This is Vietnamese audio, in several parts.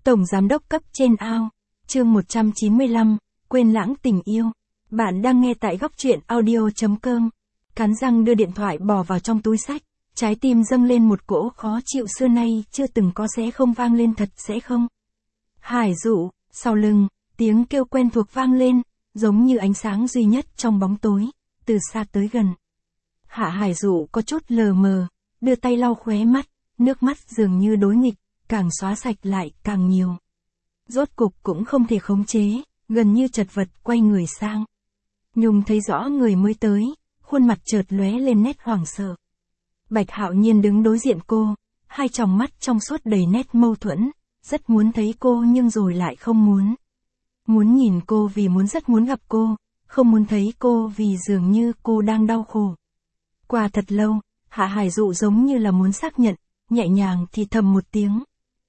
Tổng giám đốc cấp trên ao. Chương 195, quên lãng tình yêu. Bạn đang nghe tại góc truyện audio.com. Cắn răng đưa điện thoại bỏ vào trong túi xách, trái tim dâng lên một cỗ khó chịu xưa nay chưa từng có. Sẽ không vang lên, thật sẽ không. Hải Dụ, sau lưng, tiếng kêu quen thuộc vang lên, giống như ánh sáng duy nhất trong bóng tối, từ xa tới gần. Hạ Hải Dụ có chút lờ mờ, đưa tay lau khóe mắt, nước mắt dường như đối nghịch, càng xóa sạch lại càng nhiều. Rốt cục cũng không thể khống chế, gần như chật vật quay người sang. Nhung thấy rõ người mới tới, khuôn mặt chợt lóe lên nét hoảng sợ. Bạch Hạo Nhiên đứng đối diện cô, hai tròng mắt trong suốt đầy nét mâu thuẫn, rất muốn thấy cô nhưng rồi lại không muốn. Muốn nhìn cô vì rất muốn gặp cô, không muốn thấy cô vì dường như cô đang đau khổ. Qua thật lâu, Hạ Hải Dụ giống như là muốn xác nhận, nhẹ nhàng thì thầm một tiếng.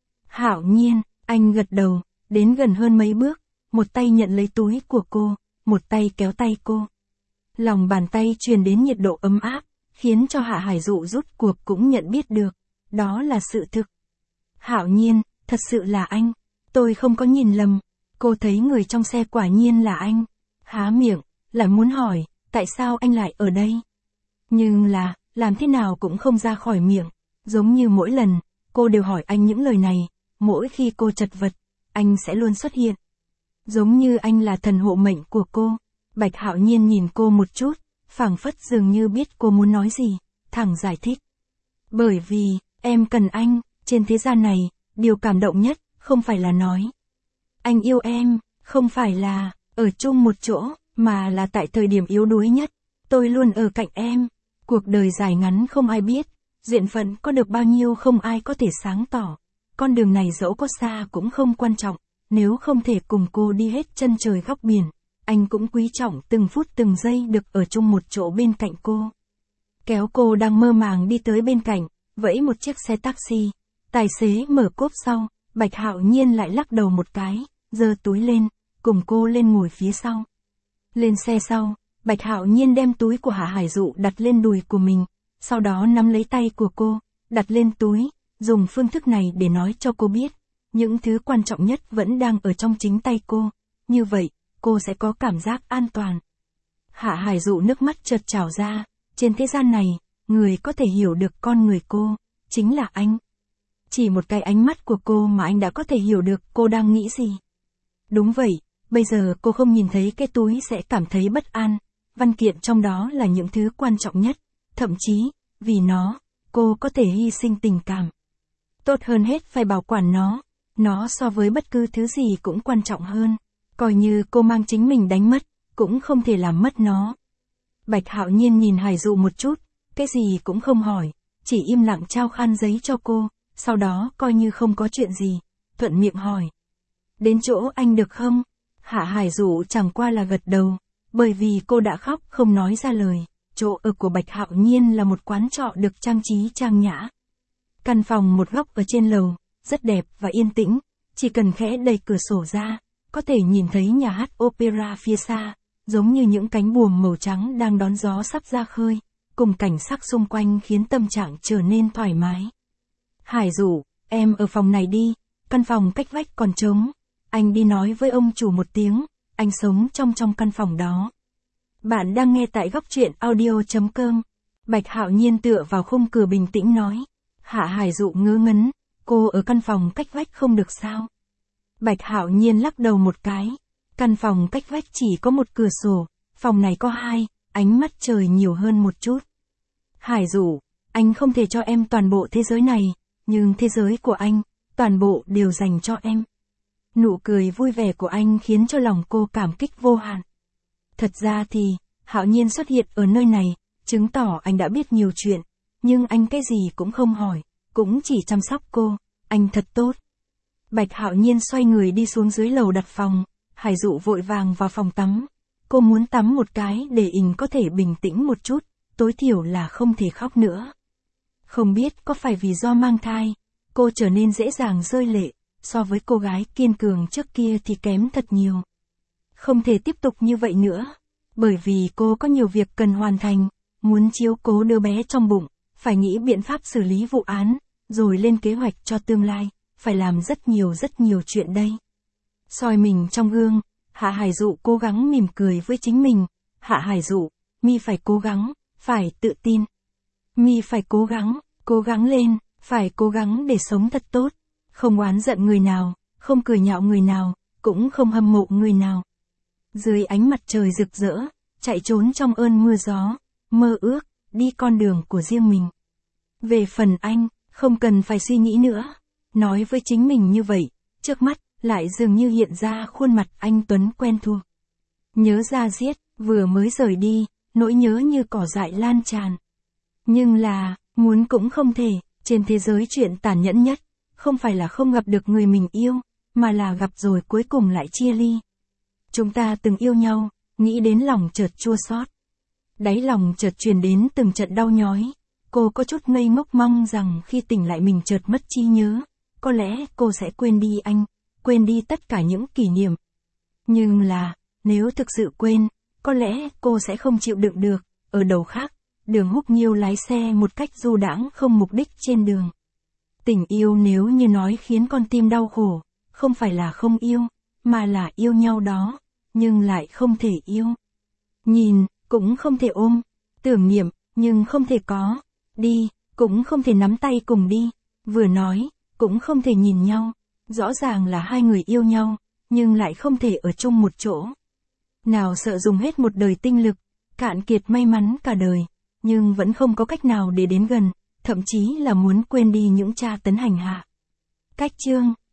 Hạo Nhiên, anh gật đầu, đến gần hơn mấy bước, một tay nhận lấy túi của cô, một tay kéo tay cô. Lòng bàn tay truyền đến nhiệt độ ấm áp, khiến cho Hạ Hải Dụ rút cuộc cũng nhận biết được, đó là sự thực. Hạo Nhiên, thật sự là anh, tôi không có nhìn lầm. Cô thấy người trong xe quả nhiên là anh. Há miệng, lại muốn hỏi, tại sao anh lại ở đây? Nhưng là, làm thế nào cũng không ra khỏi miệng. Giống như mỗi lần, cô đều hỏi anh những lời này, mỗi khi cô chật vật, anh sẽ luôn xuất hiện. Giống như anh là thần hộ mệnh của cô. Bạch Hạo Nhiên nhìn cô một chút, phảng phất dường như biết cô muốn nói gì, thẳng giải thích. Bởi vì, em cần anh, trên thế gian này, điều cảm động nhất, không phải là nói. Anh yêu em, không phải là, ở chung một chỗ, mà là tại thời điểm yếu đuối nhất, tôi luôn ở cạnh em. Cuộc đời dài ngắn không ai biết, duyên phận có được bao nhiêu không ai có thể sáng tỏ. Con đường này dẫu có xa cũng không quan trọng, nếu không thể cùng cô đi hết chân trời góc biển, anh cũng quý trọng từng phút từng giây được ở chung một chỗ bên cạnh cô. Kéo cô đang mơ màng đi tới bên cạnh, vẫy một chiếc xe taxi, tài xế mở cốp sau, Bạch Hạo Nhiên lại lắc đầu một cái, giơ túi lên, cùng cô lên ngồi phía sau. Lên xe sau, Bạch Hạo Nhiên đem túi của Hạ Hải Dụ đặt lên đùi của mình, sau đó nắm lấy tay của cô, đặt lên túi, dùng phương thức này để nói cho cô biết, những thứ quan trọng nhất vẫn đang ở trong chính tay cô, như vậy, cô sẽ có cảm giác an toàn. Hạ Hải Dụ nước mắt chợt trào ra, trên thế gian này, người có thể hiểu được con người cô, chính là anh. Chỉ một cái ánh mắt của cô mà anh đã có thể hiểu được cô đang nghĩ gì. Đúng vậy, bây giờ cô không nhìn thấy cái túi sẽ cảm thấy bất an, văn kiện trong đó là những thứ quan trọng nhất, thậm chí, vì nó, cô có thể hy sinh tình cảm. Tốt hơn hết phải bảo quản nó so với bất cứ thứ gì cũng quan trọng hơn, coi như cô mang chính mình đánh mất, cũng không thể làm mất nó. Bạch Hạo Nhiên nhìn Hải Dụ một chút, cái gì cũng không hỏi, chỉ im lặng trao khăn giấy cho cô, sau đó coi như không có chuyện gì, thuận miệng hỏi. Đến chỗ anh được không? Hạ Hải Dụ chẳng qua là gật đầu, bởi vì cô đã khóc không nói ra lời. Chỗ ở của Bạch Hạo Nhiên là một quán trọ được trang trí trang nhã. Căn phòng một góc ở trên lầu, rất đẹp và yên tĩnh, chỉ cần khẽ đẩy cửa sổ ra, có thể nhìn thấy nhà hát opera phía xa, giống như những cánh buồm màu trắng đang đón gió sắp ra khơi, cùng cảnh sắc xung quanh khiến tâm trạng trở nên thoải mái. Hải Dụ, em ở phòng này đi, căn phòng cách vách còn trống, anh đi nói với ông chủ một tiếng, anh sống trong căn phòng đó. Bạn đang nghe tại góc truyện audio.com. Bạch Hạo Nhiên tựa vào khung cửa bình tĩnh nói. Hạ Hải Dụ ngớ ngẩn, cô ở căn phòng cách vách không được sao? Bạch Hạo Nhiên lắc đầu một cái, căn phòng cách vách chỉ có một cửa sổ, phòng này có hai, ánh mắt trời nhiều hơn một chút. Hải Dụ, anh không thể cho em toàn bộ thế giới này, nhưng thế giới của anh, toàn bộ đều dành cho em. Nụ cười vui vẻ của anh khiến cho lòng cô cảm kích vô hạn. Thật ra thì, Hạo Nhiên xuất hiện ở nơi này, chứng tỏ anh đã biết nhiều chuyện, nhưng anh cái gì cũng không hỏi, cũng chỉ chăm sóc cô, anh thật tốt. Bạch Hạo Nhiên xoay người đi xuống dưới lầu đặt phòng, Hải Dụ vội vàng vào phòng tắm. Cô muốn tắm một cái để anh có thể bình tĩnh một chút, tối thiểu là không thể khóc nữa. Không biết có phải vì do mang thai, cô trở nên dễ dàng rơi lệ, so với cô gái kiên cường trước kia thì kém thật nhiều. Không thể tiếp tục như vậy nữa, bởi vì cô có nhiều việc cần hoàn thành, muốn chiếu cố đứa bé trong bụng, phải nghĩ biện pháp xử lý vụ án, rồi lên kế hoạch cho tương lai, phải làm rất nhiều chuyện đây. Soi mình trong gương, Hạ Hải Dụ cố gắng mỉm cười với chính mình. Hạ Hải Dụ, mi phải cố gắng, phải tự tin. Mi phải cố gắng lên, phải cố gắng để sống thật tốt. Không oán giận người nào, không cười nhạo người nào, cũng không hâm mộ người nào. Dưới ánh mặt trời rực rỡ, chạy trốn trong ơn mưa gió, mơ ước, đi con đường của riêng mình. Về phần anh, không cần phải suy nghĩ nữa. Nói với chính mình như vậy, trước mắt, lại dường như hiện ra khuôn mặt anh Tuấn quen thuộc. Nhớ ra giết, vừa mới rời đi, nỗi nhớ như cỏ dại lan tràn. Nhưng là, muốn cũng không thể, trên thế giới chuyện tàn nhẫn nhất, không phải là không gặp được người mình yêu, mà là gặp rồi cuối cùng lại chia ly. Chúng ta từng yêu nhau, nghĩ đến lòng chợt chua xót. Đáy lòng chợt truyền đến từng trận đau nhói. Cô có chút ngây ngốc mong rằng khi tỉnh lại mình chợt mất trí nhớ. Có lẽ cô sẽ quên đi anh, quên đi tất cả những kỷ niệm. Nhưng là, nếu thực sự quên, có lẽ cô sẽ không chịu đựng được. Ở đầu khác, Đường Húc Nhiêu lái xe một cách du đãng không mục đích trên đường. Tình yêu nếu như nói khiến con tim đau khổ, không phải là không yêu, mà là yêu nhau đó, nhưng lại không thể yêu. Nhìn, cũng không thể ôm, tưởng niệm, nhưng không thể có, đi, cũng không thể nắm tay cùng đi, vừa nói, cũng không thể nhìn nhau. Rõ ràng là hai người yêu nhau, nhưng lại không thể ở chung một chỗ. Nào sợ dùng hết một đời tinh lực, cạn kiệt may mắn cả đời, nhưng vẫn không có cách nào để đến gần, thậm chí là muốn quên đi những tra tấn hành hạ. Cách chương